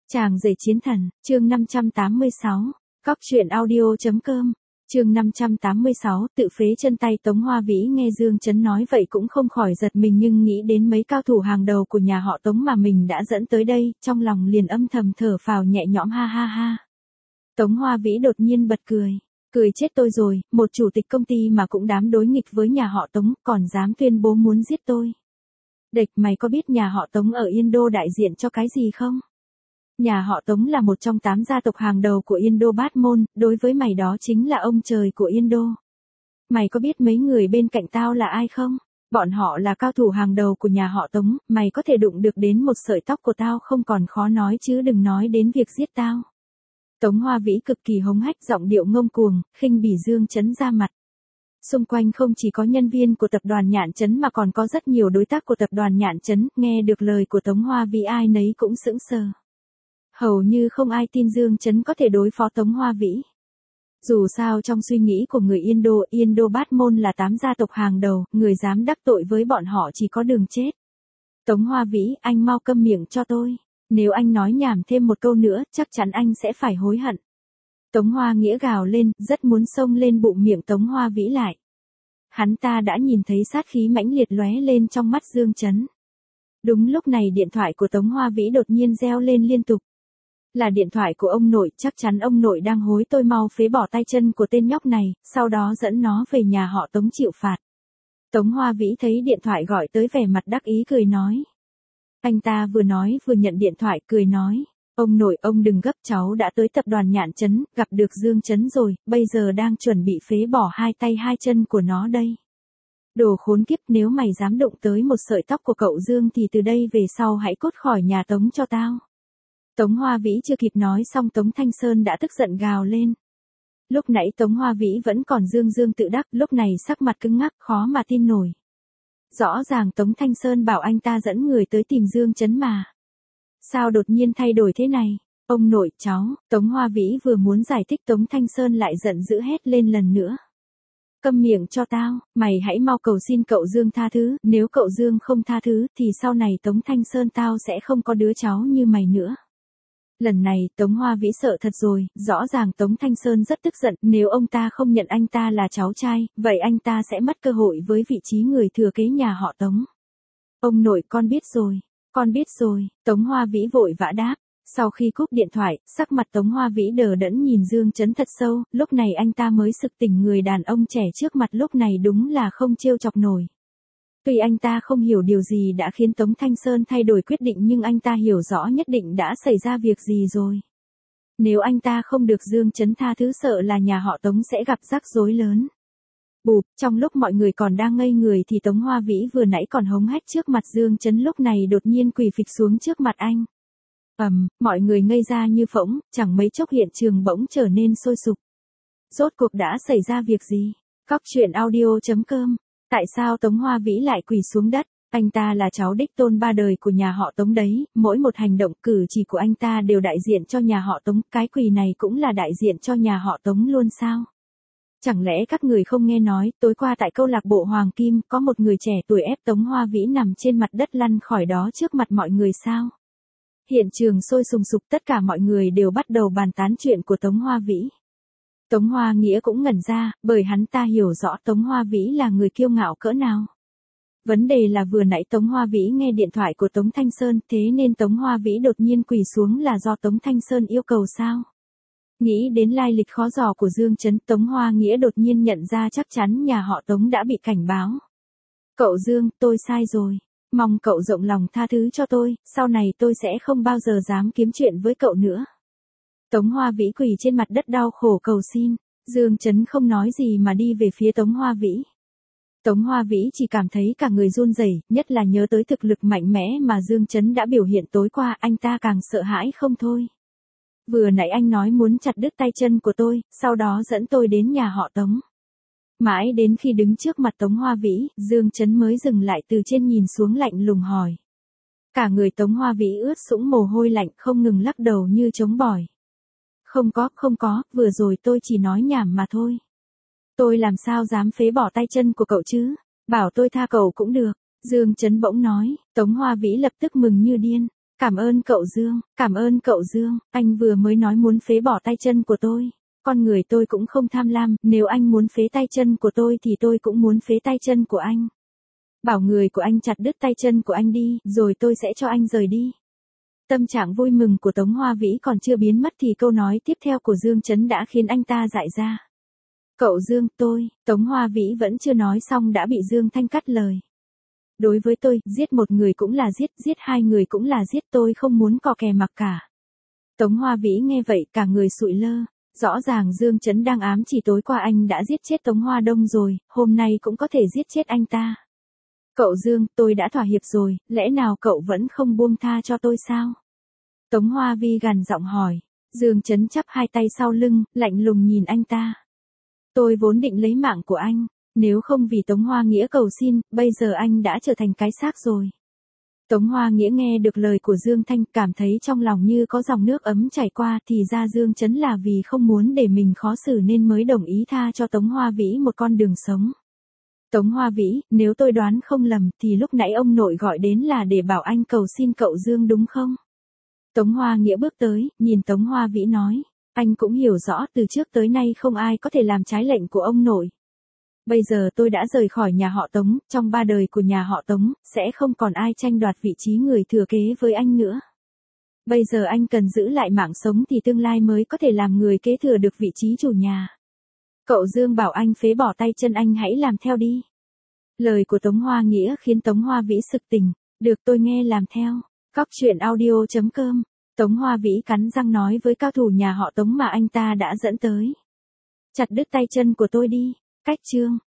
Chàng rể chiến thần, chương 586, Cóc truyện audio.com, chương 586, tự phế chân tay. Tống Hoa Vĩ nghe Dương Chấn nói vậy cũng không khỏi giật mình, nhưng nghĩ đến mấy cao thủ hàng đầu của nhà họ Tống mà mình đã dẫn tới đây, trong lòng liền âm thầm thở phào nhẹ nhõm ha ha ha. Tống Hoa Vĩ đột nhiên bật cười. Cười chết tôi rồi, một chủ tịch công ty mà cũng dám đối nghịch với nhà họ Tống, còn dám tuyên bố muốn giết tôi. Địch, mày có biết nhà họ Tống ở Yên Đô đại diện cho cái gì không? Nhà họ Tống là một trong 8 gia tộc hàng đầu của Yên Đô Bát Môn, đối với mày đó chính là ông trời của Yên Đô. Mày có biết mấy người bên cạnh tao là ai không? Bọn họ là cao thủ hàng đầu của nhà họ Tống, mày có thể đụng được đến một sợi tóc của tao không còn khó nói chứ đừng nói đến việc giết tao. Tống Hoa Vĩ cực kỳ hống hách, giọng điệu ngông cuồng, khinh bỉ Dương Chấn ra mặt. Xung quanh không chỉ có nhân viên của tập đoàn Nhạn Chấn mà còn có rất nhiều đối tác của tập đoàn Nhạn Chấn, nghe được lời của Tống Hoa Vĩ ai nấy cũng sững sờ. Hầu như không ai tin Dương Chấn có thể đối phó Tống Hoa Vĩ. Dù sao trong suy nghĩ của người Yên Đô Bát Môn là 8 gia tộc hàng đầu, người dám đắc tội với bọn họ chỉ có đường chết. Tống Hoa Vĩ, anh mau câm miệng cho tôi. Nếu anh nói nhảm thêm một câu nữa, chắc chắn anh sẽ phải hối hận. Tống Hoa Nghĩa gào lên, rất muốn xông lên bụng miệng Tống Hoa Vĩ lại. Hắn ta đã nhìn thấy sát khí mãnh liệt lóe lên trong mắt Dương Chấn. Đúng lúc này điện thoại của Tống Hoa Vĩ đột nhiên reo lên liên tục. Là điện thoại của ông nội, chắc chắn ông nội đang hối tôi mau phế bỏ tay chân của tên nhóc này, sau đó dẫn nó về nhà họ Tống chịu phạt. Tống Hoa Vĩ thấy điện thoại gọi tới vẻ mặt đắc ý cười nói. Anh ta vừa nói vừa nhận điện thoại cười nói. Ông nội, ông đừng gấp, cháu đã tới tập đoàn Nhạn Chấn, gặp được Dương Chấn rồi, bây giờ đang chuẩn bị phế bỏ hai tay hai chân của nó đây. Đồ khốn kiếp, nếu mày dám đụng tới một sợi tóc của cậu Dương thì từ đây về sau hãy cút khỏi nhà Tống cho tao. Tống Hoa Vĩ chưa kịp nói xong Tống Thanh Sơn đã tức giận gào lên. Lúc nãy Tống Hoa Vĩ vẫn còn dương tự đắc, lúc này sắc mặt cứng ngắc khó mà tin nổi. Rõ ràng Tống Thanh Sơn bảo anh ta dẫn người tới tìm Dương Chấn mà. Sao đột nhiên thay đổi thế này? Ông nội, cháu, Tống Hoa Vĩ vừa muốn giải thích Tống Thanh Sơn lại giận dữ hét lên lần nữa. Câm miệng cho tao, mày hãy mau cầu xin cậu Dương tha thứ, nếu cậu Dương không tha thứ thì sau này Tống Thanh Sơn tao sẽ không có đứa cháu như mày nữa. Lần này Tống Hoa Vĩ sợ thật rồi, rõ ràng Tống Thanh Sơn rất tức giận, nếu ông ta không nhận anh ta là cháu trai, vậy anh ta sẽ mất cơ hội với vị trí người thừa kế nhà họ Tống. Ông nội, con biết rồi, Tống Hoa Vĩ vội vã đáp. Sau khi cúp điện thoại, sắc mặt Tống Hoa Vĩ đờ đẫn nhìn Dương Chấn thật sâu, lúc này anh ta mới sực tỉnh, người đàn ông trẻ trước mặt lúc này đúng là không trêu chọc nổi. Tuy anh ta không hiểu điều gì đã khiến Tống Thanh Sơn thay đổi quyết định nhưng anh ta hiểu rõ nhất định đã xảy ra việc gì rồi. Nếu anh ta không được Dương Chấn tha thứ sợ là nhà họ Tống sẽ gặp rắc rối lớn. Bụp, trong lúc mọi người còn đang ngây người thì Tống Hoa Vĩ vừa nãy còn hống hách trước mặt Dương Chấn lúc này đột nhiên quỳ phịch xuống trước mặt anh. Mọi người ngây ra như phỗng, chẳng mấy chốc hiện trường bỗng trở nên sôi sục. Rốt cuộc đã xảy ra việc gì? Cóc truyện audio.com. Tại sao Tống Hoa Vĩ lại quỳ xuống đất? Anh ta là cháu đích tôn ba đời của nhà họ Tống đấy, mỗi một hành động cử chỉ của anh ta đều đại diện cho nhà họ Tống, cái quỳ này cũng là đại diện cho nhà họ Tống luôn sao? Chẳng lẽ các người không nghe nói, tối qua tại câu lạc bộ Hoàng Kim, có một người trẻ tuổi ép Tống Hoa Vĩ nằm trên mặt đất lăn khỏi đó trước mặt mọi người sao? Hiện trường sôi sùng sục, tất cả mọi người đều bắt đầu bàn tán chuyện của Tống Hoa Vĩ. Tống Hoa Nghĩa cũng ngẩn ra, bởi hắn ta hiểu rõ Tống Hoa Vĩ là người kiêu ngạo cỡ nào. Vấn đề là vừa nãy Tống Hoa Vĩ nghe điện thoại của Tống Thanh Sơn, thế nên Tống Hoa Vĩ đột nhiên quỳ xuống là do Tống Thanh Sơn yêu cầu sao? Nghĩ đến lai lịch khó dò của Dương Chấn, Tống Hoa Nghĩa đột nhiên nhận ra chắc chắn nhà họ Tống đã bị cảnh báo. Cậu Dương, tôi sai rồi. Mong cậu rộng lòng tha thứ cho tôi, sau này tôi sẽ không bao giờ dám kiếm chuyện với cậu nữa. Tống Hoa Vĩ quỳ trên mặt đất đau khổ cầu xin. Dương Chấn không nói gì mà đi về phía Tống Hoa Vĩ. Tống Hoa Vĩ chỉ cảm thấy cả người run rẩy, nhất là nhớ tới thực lực mạnh mẽ mà Dương Chấn đã biểu hiện tối qua, anh ta càng sợ hãi không thôi. Vừa nãy anh nói muốn chặt đứt tay chân của tôi, sau đó dẫn tôi đến nhà họ Tống. Mãi đến khi đứng trước mặt Tống Hoa Vĩ, Dương Chấn mới dừng lại, từ trên nhìn xuống lạnh lùng hỏi. Cả người Tống Hoa Vĩ ướt sũng mồ hôi lạnh, không ngừng lắc đầu như trống bỏi. Không có, vừa rồi tôi chỉ nói nhảm mà thôi. Tôi làm sao dám phế bỏ tay chân của cậu chứ, bảo tôi tha cậu cũng được. Dương Chấn bỗng nói, Tống Hoa Vĩ lập tức mừng như điên. Cảm ơn cậu Dương, anh vừa mới nói muốn phế bỏ tay chân của tôi. Con người tôi cũng không tham lam, nếu anh muốn phế tay chân của tôi thì tôi cũng muốn phế tay chân của anh. Bảo người của anh chặt đứt tay chân của anh đi, rồi tôi sẽ cho anh rời đi. Tâm trạng vui mừng của Tống Hoa Vĩ còn chưa biến mất thì câu nói tiếp theo của Dương Chấn đã khiến anh ta dại ra. Cậu Dương, Tống Hoa Vĩ vẫn chưa nói xong đã bị Dương Thanh cắt lời. Đối với tôi, giết một người cũng là giết hai người cũng là giết, tôi không muốn cò kè mặc cả. Tống Hoa Vĩ nghe vậy cả người sụi lơ. Rõ ràng Dương Chấn đang ám chỉ tối qua anh đã giết chết Tống Hoa Đông rồi, hôm nay cũng có thể giết chết anh ta. Cậu Dương, tôi đã thỏa hiệp rồi, lẽ nào cậu vẫn không buông tha cho tôi sao? Tống Hoa Vi gằn giọng hỏi. Dương Chấn chắp hai tay sau lưng, lạnh lùng nhìn anh ta. Tôi vốn định lấy mạng của anh, nếu không vì Tống Hoa Nghĩa cầu xin, bây giờ anh đã trở thành cái xác rồi. Tống Hoa Nghĩa nghe được lời của Dương Thanh, cảm thấy trong lòng như có dòng nước ấm chảy qua, thì ra Dương Chấn là vì không muốn để mình khó xử nên mới đồng ý tha cho Tống Hoa Vĩ một con đường sống. Tống Hoa Vĩ, nếu tôi đoán không lầm thì lúc nãy ông nội gọi đến là để bảo anh cầu xin cậu Dương đúng không? Tống Hoa Nghĩa bước tới, nhìn Tống Hoa Vĩ nói, anh cũng hiểu rõ từ trước tới nay không ai có thể làm trái lệnh của ông nội. Bây giờ tôi đã rời khỏi nhà họ Tống, trong 3 đời của nhà họ Tống, sẽ không còn ai tranh đoạt vị trí người thừa kế với anh nữa. Bây giờ anh cần giữ lại mạng sống thì tương lai mới có thể làm người kế thừa được vị trí chủ nhà. Cậu Dương bảo anh phế bỏ tay chân, anh hãy làm theo đi. Lời của Tống Hoa Nghĩa khiến Tống Hoa Vĩ sực tỉnh, được tôi nghe làm theo. Cóc truyện audio.com. Tống Hoa Vĩ cắn răng nói với cao thủ nhà họ Tống mà anh ta đã dẫn tới. Chặt đứt tay chân của tôi đi. Cách chương